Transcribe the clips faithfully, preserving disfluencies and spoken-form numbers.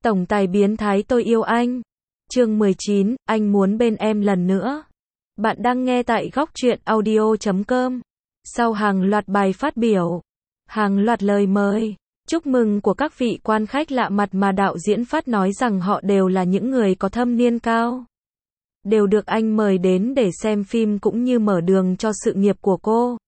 Tổng tài biến thái tôi yêu anh. Chương mười chín, anh muốn bên em lần nữa. Bạn đang nghe tại góc truyện audio chấm com. Sau hàng loạt bài phát biểu, hàng loạt lời mời, chúc mừng của các vị quan khách lạ mặt mà đạo diễn Phát nói rằng họ đều là những người có thâm niên cao, đều được anh mời đến để xem phim cũng như mở đường cho sự nghiệp của cô.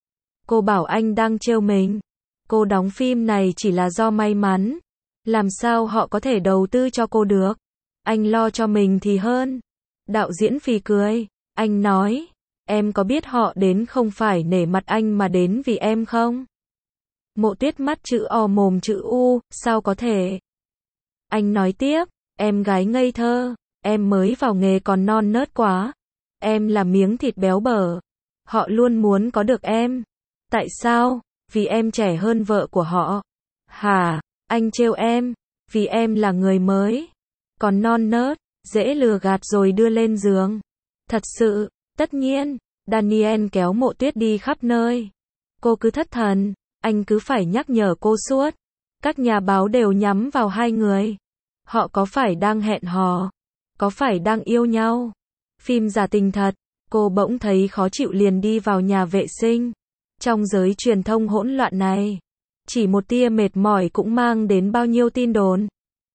Cô bảo anh đang trêu mình. Cô đóng phim này chỉ là do may mắn. Làm sao họ có thể đầu tư cho cô được? Anh lo cho mình thì hơn. Đạo diễn phì cười. Anh nói, em có biết họ đến không phải nể mặt anh mà đến vì em không? Mộ Tuyết mắt chữ O mồm chữ U, sao có thể? Anh nói tiếp, em gái ngây thơ, em mới vào nghề còn non nớt quá. Em là miếng thịt béo bở. Họ luôn muốn có được em. Tại sao? Vì em trẻ hơn vợ của họ. Hả? Anh trêu em. Vì em là người mới. Còn non nớt, dễ lừa gạt rồi đưa lên giường. Thật sự, tất nhiên. Daniel kéo Mộ Tuyết đi khắp nơi. Cô cứ thất thần. Anh cứ phải nhắc nhở cô suốt. Các nhà báo đều nhắm vào hai người. Họ có phải đang hẹn hò? Có phải đang yêu nhau? Phim giả tình thật. Cô bỗng thấy khó chịu liền đi vào nhà vệ sinh. Trong giới truyền thông hỗn loạn này, chỉ một tia mệt mỏi cũng mang đến bao nhiêu tin đồn.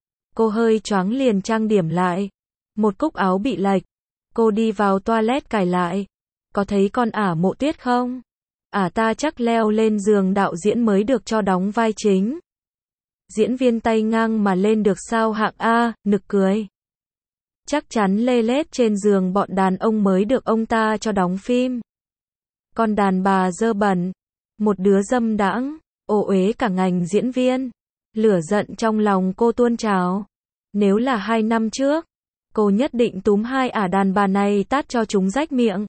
Cô hơi choáng liền trang điểm lại. Một cúc áo bị lệch. Cô đi vào toilet cài lại. Có thấy con ả Mộ Tuyết không? Ả ta chắc leo lên giường đạo diễn mới được cho đóng vai chính. Diễn viên tay ngang mà lên được sao hạng A, nực cười. Chắc chắn lê lết trên giường bọn đàn ông mới được ông ta cho đóng phim. Con đàn bà dơ bẩn, một đứa dâm đãng, ô uế cả ngành diễn viên. Lửa giận trong lòng cô tuôn trào. Nếu là hai năm trước, cô nhất định túm hai ả đàn bà này tát cho chúng rách miệng.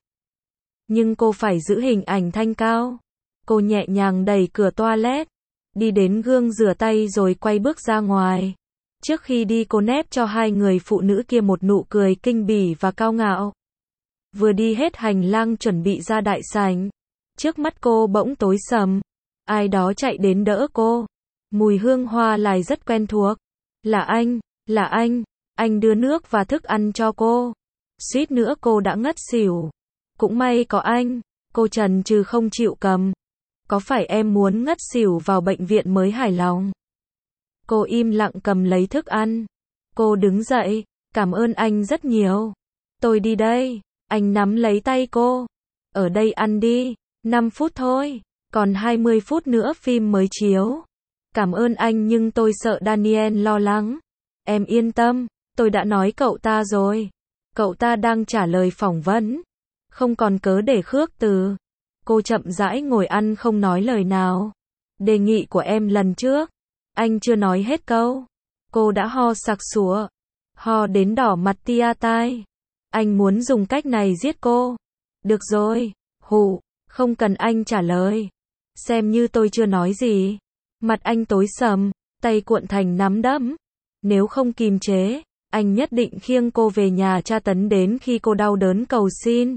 Nhưng cô phải giữ hình ảnh thanh cao. Cô nhẹ nhàng đẩy cửa toilet, đi đến gương rửa tay rồi quay bước ra ngoài. Trước khi đi cô nép cho hai người phụ nữ kia một nụ cười kinh bỉ và cao ngạo. Vừa đi hết hành lang chuẩn bị ra đại sảnh, trước mắt cô bỗng tối sầm. Ai đó chạy đến đỡ cô. Mùi hương hoa lại rất quen thuộc. Là anh, là anh, anh đưa nước và thức ăn cho cô. Suýt nữa cô đã ngất xỉu. Cũng may có anh, cô chần chừ không chịu cầm. Có phải em muốn ngất xỉu vào bệnh viện mới hài lòng? Cô im lặng cầm lấy thức ăn. Cô đứng dậy, cảm ơn anh rất nhiều. Tôi đi đây. Anh nắm lấy tay cô. Ở đây ăn đi. năm phút thôi. Còn hai mươi phút nữa phim mới chiếu. Cảm ơn anh nhưng tôi sợ Daniel lo lắng. Em yên tâm. Tôi đã nói cậu ta rồi. Cậu ta đang trả lời phỏng vấn. Không còn cớ để khước từ. Cô chậm rãi ngồi ăn không nói lời nào. Đề nghị của em lần trước. Anh chưa nói hết câu. Cô đã ho sặc sụa. Ho đến đỏ mặt tia tai. Anh muốn dùng cách này giết cô. Được rồi. Hụ. Không cần anh trả lời. Xem như tôi chưa nói gì. Mặt anh tối sầm. Tay cuộn thành nắm đấm. Nếu không kìm chế, anh nhất định khiêng cô về nhà tra tấn đến khi cô đau đớn cầu xin.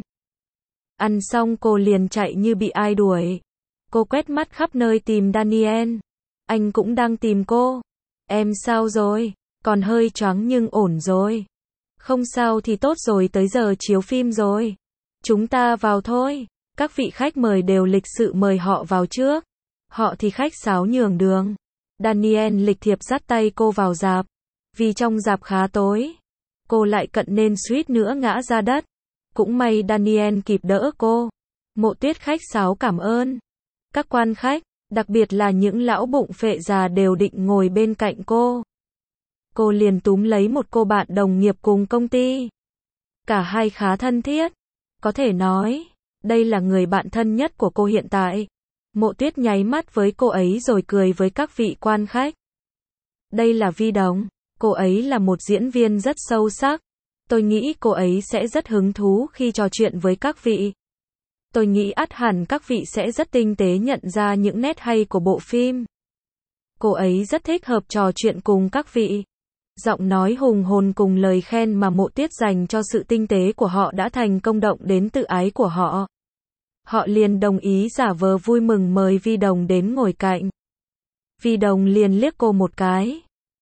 Ăn xong cô liền chạy như bị ai đuổi. Cô quét mắt khắp nơi tìm Daniel. Anh cũng đang tìm cô. Em sao rồi? Còn hơi choáng nhưng ổn rồi. Không sao thì tốt rồi, tới giờ chiếu phim rồi. Chúng ta vào thôi. Các vị khách mời đều lịch sự mời họ vào trước. Họ thì khách sáo nhường đường. Daniel lịch thiệp dắt tay cô vào rạp. Vì trong rạp khá tối, cô lại cận nên suýt nữa ngã ra đất. Cũng may Daniel kịp đỡ cô. Mộ Tuyết khách sáo cảm ơn. Các quan khách, đặc biệt là những lão bụng phệ già đều định ngồi bên cạnh cô. Cô liền túm lấy một cô bạn đồng nghiệp cùng công ty. Cả hai khá thân thiết. Có thể nói, đây là người bạn thân nhất của cô hiện tại. Mộ Tuyết nháy mắt với cô ấy rồi cười với các vị quan khách. Đây là Vi Đồng. Cô ấy là một diễn viên rất sâu sắc. Tôi nghĩ cô ấy sẽ rất hứng thú khi trò chuyện với các vị. Tôi nghĩ ắt hẳn các vị sẽ rất tinh tế nhận ra những nét hay của bộ phim. Cô ấy rất thích hợp trò chuyện cùng các vị. Giọng nói hùng hồn cùng lời khen mà Mộ Tuyết dành cho sự tinh tế của họ đã thành công động đến tự ái của họ. Họ liền đồng ý giả vờ vui mừng mời Vi Đồng đến ngồi cạnh. Vi Đồng liền liếc cô một cái.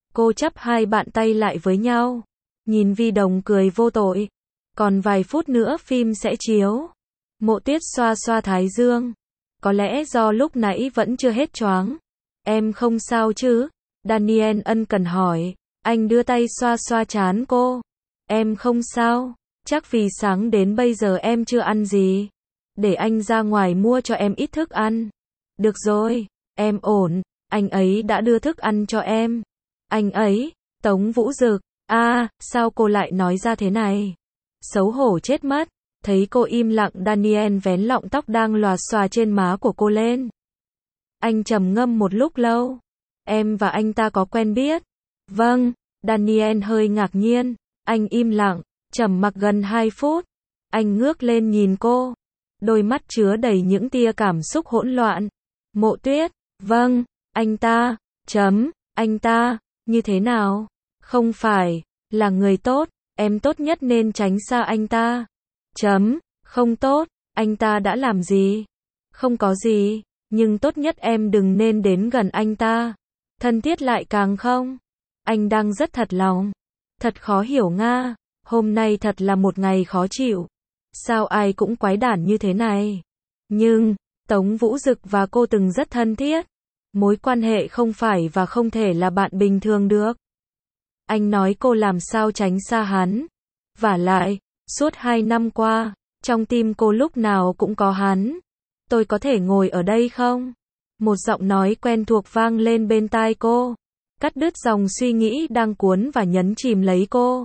Cô chắp hai bàn tay lại với nhau. Nhìn Vi Đồng cười vô tội. Còn vài phút nữa phim sẽ chiếu. Mộ Tuyết xoa xoa thái dương. Có lẽ do lúc nãy vẫn chưa hết choáng. Em không sao chứ? Daniel ân cần hỏi. Anh đưa tay xoa xoa trán cô. Em không sao. Chắc vì sáng đến bây giờ em chưa ăn gì. Để anh ra ngoài mua cho em ít thức ăn. Được rồi, em ổn. Anh ấy đã đưa thức ăn cho em. Anh ấy, Tống Vũ Dực. A, à, sao cô lại nói ra thế này? Xấu hổ chết mất. Thấy cô im lặng, Daniel vén lọng tóc đang lòa xòa trên má của cô lên. Anh trầm ngâm một lúc lâu. Em và anh ta có quen biết? Vâng. Daniel hơi ngạc nhiên. Anh im lặng, trầm mặc gần hai phút. Anh ngước lên nhìn cô. Đôi mắt chứa đầy những tia cảm xúc hỗn loạn. Mộ Tuyết. Vâng. Anh ta. Chấm. Anh ta. Như thế nào? Không phải. Là người tốt. Em tốt nhất nên tránh xa anh ta. Chấm. Không tốt. Anh ta đã làm gì? Không có gì. Nhưng tốt nhất em đừng nên đến gần anh ta. Thân thiết lại càng không. Anh đang rất thật lòng. Thật khó hiểu Nga. Hôm nay thật là một ngày khó chịu. Sao ai cũng quái đản như thế này? Nhưng, Tống Vũ Dực và cô từng rất thân thiết. Mối quan hệ không phải và không thể là bạn bình thường được. Anh nói cô làm sao tránh xa hắn. Vả lại, suốt hai năm qua, trong tim cô lúc nào cũng có hắn. Tôi có thể ngồi ở đây không? Một giọng nói quen thuộc vang lên bên tai cô. Cắt đứt dòng suy nghĩ đang cuốn và nhấn chìm lấy cô.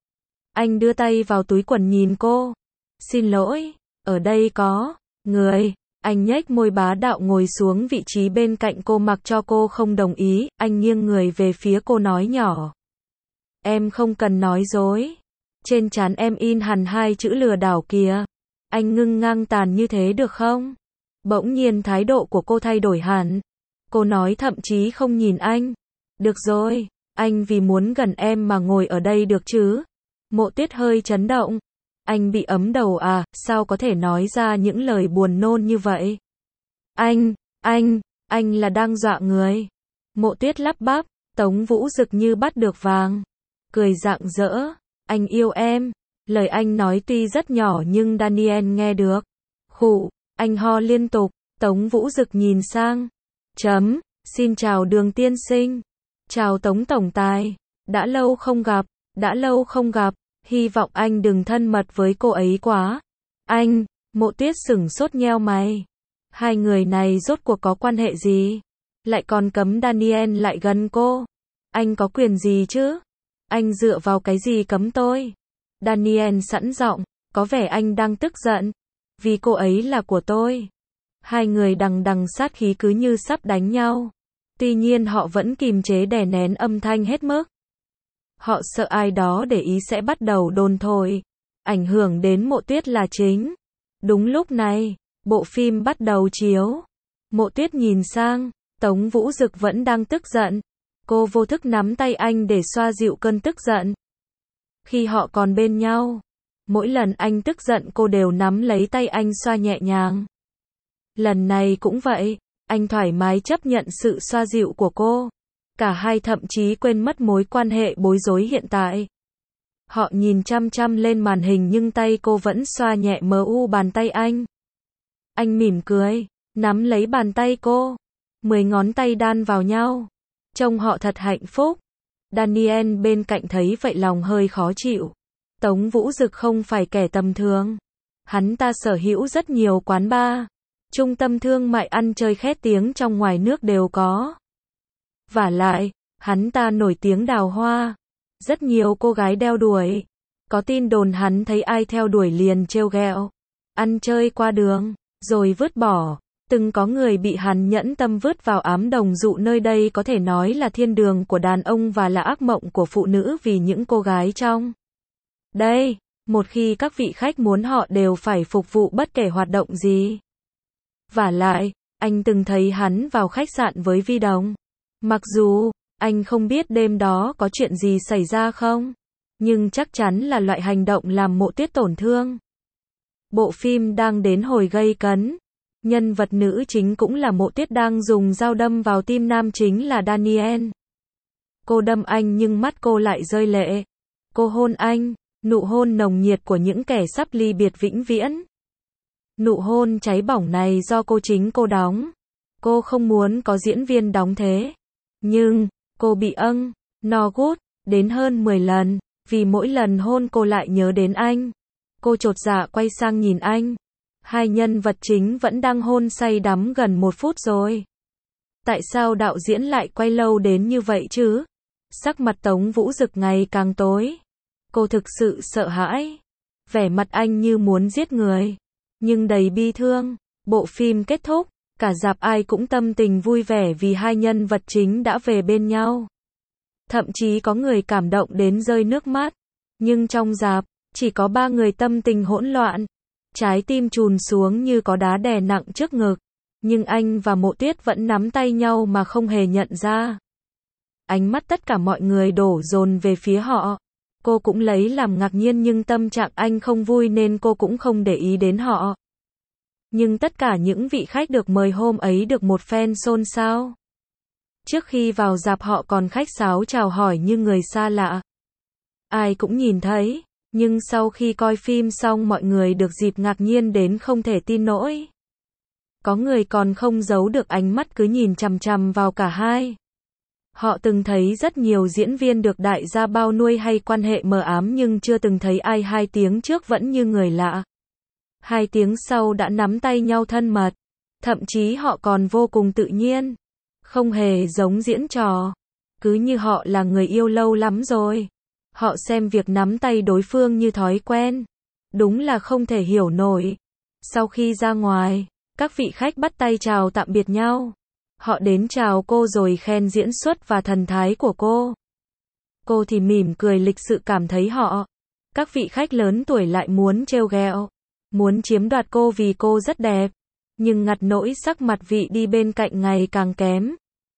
Anh đưa tay vào túi quần nhìn cô. Xin lỗi, ở đây có người. Anh nhếch môi bá đạo ngồi xuống vị trí bên cạnh cô mặc cho cô không đồng ý. Anh nghiêng người về phía cô nói nhỏ. Em không cần nói dối. Trên trán em in hẳn hai chữ lừa đảo kìa. Anh ngưng ngang tàn như thế được không? Bỗng nhiên thái độ của cô thay đổi hẳn. Cô nói thậm chí không nhìn anh. Được rồi, anh vì muốn gần em mà ngồi ở đây được chứ? Mộ Tuyết hơi chấn động. Anh bị ấm đầu à, sao có thể nói ra những lời buồn nôn như vậy? Anh, anh, anh là đang dọa người. Mộ Tuyết lắp bắp, Tống Vũ Dực như bắt được vàng. Cười rạng rỡ, anh yêu em. Lời anh nói tuy rất nhỏ nhưng Daniel nghe được. Khụ, anh ho liên tục, Tống Vũ Dực nhìn sang. Chấm, xin chào Đường tiên sinh. Chào Tống tổng tài. Đã lâu không gặp, đã lâu không gặp. Hy vọng anh đừng thân mật với cô ấy quá. Anh, Mộ Tuyết sửng sốt nheo mày. Hai người này rốt cuộc có quan hệ gì? Lại còn cấm Daniel lại gần cô. Anh có quyền gì chứ? Anh dựa vào cái gì cấm tôi? Daniel sẵn giọng, có vẻ anh đang tức giận. Vì cô ấy là của tôi. Hai người đằng đằng sát khí cứ như sắp đánh nhau. Tuy nhiên họ vẫn kìm chế đè nén âm thanh hết mức. Họ sợ ai đó để ý sẽ bắt đầu đồn thổi. Ảnh hưởng đến Mộ Tuyết là chính. Đúng lúc này, bộ phim bắt đầu chiếu. Mộ Tuyết nhìn sang, Tống Vũ Dực vẫn đang tức giận. Cô vô thức nắm tay anh để xoa dịu cơn tức giận. Khi họ còn bên nhau, mỗi lần anh tức giận cô đều nắm lấy tay anh xoa nhẹ nhàng. Lần này cũng vậy, anh thoải mái chấp nhận sự xoa dịu của cô. Cả hai thậm chí quên mất mối quan hệ bối rối hiện tại. Họ nhìn chăm chăm lên màn hình nhưng tay cô vẫn xoa nhẹ mờ u bàn tay anh. Anh mỉm cười, nắm lấy bàn tay cô. Mười ngón tay đan vào nhau. Trông họ thật hạnh phúc. Daniel bên cạnh thấy vậy lòng hơi khó chịu. Tống Vũ Dực không phải kẻ tầm thường. Hắn ta sở hữu rất nhiều quán bar. Trung tâm thương mại ăn chơi khét tiếng trong ngoài nước đều có. Vả lại, hắn ta nổi tiếng đào hoa. Rất nhiều cô gái đeo đuổi. Có tin đồn hắn thấy ai theo đuổi liền trêu ghẹo. Ăn chơi qua đường, rồi vứt bỏ. Từng có người bị hắn nhẫn tâm vứt vào ám đồng dụ, nơi đây có thể nói là thiên đường của đàn ông và là ác mộng của phụ nữ vì những cô gái trong đây. Một khi các vị khách muốn họ đều phải phục vụ bất kể hoạt động gì. Vả lại, anh từng thấy hắn vào khách sạn với Vi Đồng. Mặc dù, anh không biết đêm đó có chuyện gì xảy ra không, nhưng chắc chắn là loại hành động làm Mộ Tuyết tổn thương. Bộ phim đang đến hồi gây cấn. Nhân vật nữ chính cũng là Mộ Tuyết đang dùng dao đâm vào tim nam chính là Daniel. Cô đâm anh nhưng mắt cô lại rơi lệ. Cô hôn anh, nụ hôn nồng nhiệt của những kẻ sắp ly biệt vĩnh viễn. Nụ hôn cháy bỏng này do cô chính cô đóng. Cô không muốn có diễn viên đóng thế. Nhưng, cô bị âng, no gút, đến hơn mười lần, vì mỗi lần hôn cô lại nhớ đến anh. Cô chột dạ quay sang nhìn anh. Hai nhân vật chính vẫn đang hôn say đắm gần một phút rồi. Tại sao đạo diễn lại quay lâu đến như vậy chứ? Sắc mặt Tống Vũ Dực ngày càng tối. Cô thực sự sợ hãi. Vẻ mặt anh như muốn giết người. Nhưng đầy bi thương. Bộ phim kết thúc. Cả rạp ai cũng tâm tình vui vẻ vì hai nhân vật chính đã về bên nhau. Thậm chí có người cảm động đến rơi nước mắt. Nhưng trong rạp, chỉ có ba người tâm tình hỗn loạn. Trái tim trùn xuống như có đá đè nặng trước ngực. Nhưng anh và Mộ Tuyết vẫn nắm tay nhau mà không hề nhận ra. Ánh mắt tất cả mọi người đổ dồn về phía họ. Cô cũng lấy làm ngạc nhiên nhưng tâm trạng anh không vui nên cô cũng không để ý đến họ. Nhưng tất cả những vị khách được mời hôm ấy được một phen xôn xao. Trước khi vào rạp họ còn khách sáo chào hỏi như người xa lạ. Ai cũng nhìn thấy, nhưng sau khi coi phim xong mọi người được dịp ngạc nhiên đến không thể tin nổi. Có người còn không giấu được ánh mắt cứ nhìn chằm chằm vào cả hai. Họ từng thấy rất nhiều diễn viên được đại gia bao nuôi hay quan hệ mờ ám nhưng chưa từng thấy ai hai tiếng trước vẫn như người lạ. Hai tiếng sau đã nắm tay nhau thân mật. Thậm chí họ còn vô cùng tự nhiên. Không hề giống diễn trò. Cứ như họ là người yêu lâu lắm rồi. Họ xem việc nắm tay đối phương như thói quen. Đúng là không thể hiểu nổi. Sau khi ra ngoài, các vị khách bắt tay chào tạm biệt nhau. Họ đến chào cô rồi khen diễn xuất và thần thái của cô. Cô thì mỉm cười lịch sự cảm thấy họ. Các vị khách lớn tuổi lại muốn trêu ghẹo. Muốn chiếm đoạt cô vì cô rất đẹp. Nhưng ngặt nỗi sắc mặt vị đi bên cạnh ngày càng kém.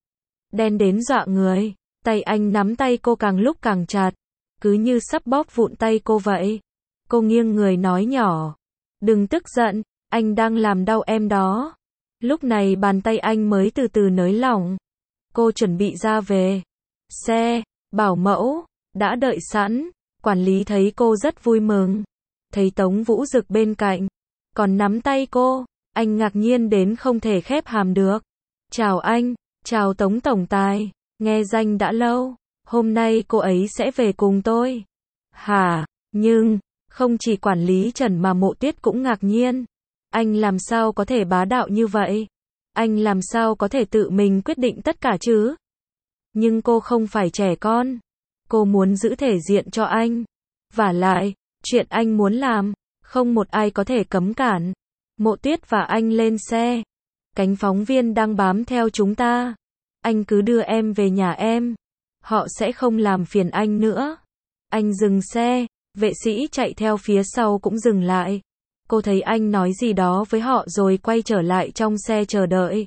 Đen đến dọa người. Tay anh nắm tay cô càng lúc càng chặt. Cứ như sắp bóp vụn tay cô vậy. Cô nghiêng người nói nhỏ. Đừng tức giận, anh đang làm đau em đó. Lúc này bàn tay anh mới từ từ nới lỏng. Cô chuẩn bị ra về. Xe, bảo mẫu, đã đợi sẵn. Quản lý thấy cô rất vui mừng. Thấy Tống Vũ Dực bên cạnh. Còn nắm tay cô. Anh ngạc nhiên đến không thể khép hàm được. Chào anh, chào Tống Tổng Tài. Nghe danh đã lâu. Hôm nay cô ấy sẽ về cùng tôi. Hả? Nhưng, không chỉ quản lý Trần mà Mộ Tuyết cũng ngạc nhiên. Anh làm sao có thể bá đạo như vậy? Anh làm sao có thể tự mình quyết định tất cả chứ? Nhưng cô không phải trẻ con. Cô muốn giữ thể diện cho anh. Vả lại, chuyện anh muốn làm, không một ai có thể cấm cản. Mộ Tuyết và anh lên xe. Cánh phóng viên đang bám theo chúng ta. Anh cứ đưa em về nhà em. Họ sẽ không làm phiền anh nữa. Anh dừng xe, vệ sĩ chạy theo phía sau cũng dừng lại. Cô thấy anh nói gì đó với họ rồi quay trở lại trong xe chờ đợi.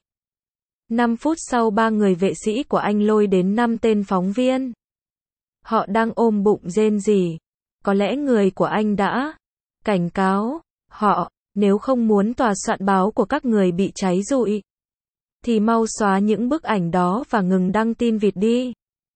Năm phút sau ba người vệ sĩ của anh lôi đến năm tên phóng viên. Họ đang ôm bụng rên rỉ. Có lẽ người của anh đã cảnh cáo họ, nếu không muốn tòa soạn báo của các người bị cháy rụi, thì mau xóa những bức ảnh đó và ngừng đăng tin vịt đi.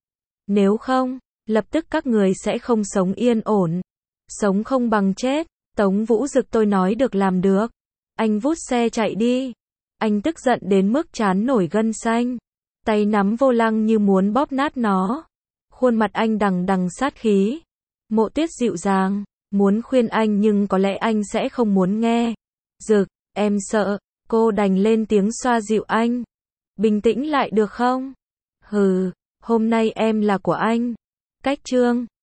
Nếu không, lập tức các người sẽ không sống yên ổn. Sống không bằng chết. Tống Vũ Dực tôi nói được làm được. Anh vút xe chạy đi. Anh tức giận đến mức trán nổi gân xanh. Tay nắm vô lăng như muốn bóp nát nó. Khuôn mặt anh đằng đằng sát khí. Mộ Tuyết dịu dàng, muốn khuyên anh nhưng có lẽ anh sẽ không muốn nghe. Dực, em sợ. Cô đành lên tiếng xoa dịu anh. Bình tĩnh lại được không? Hừ, hôm nay em là của anh. Cách chương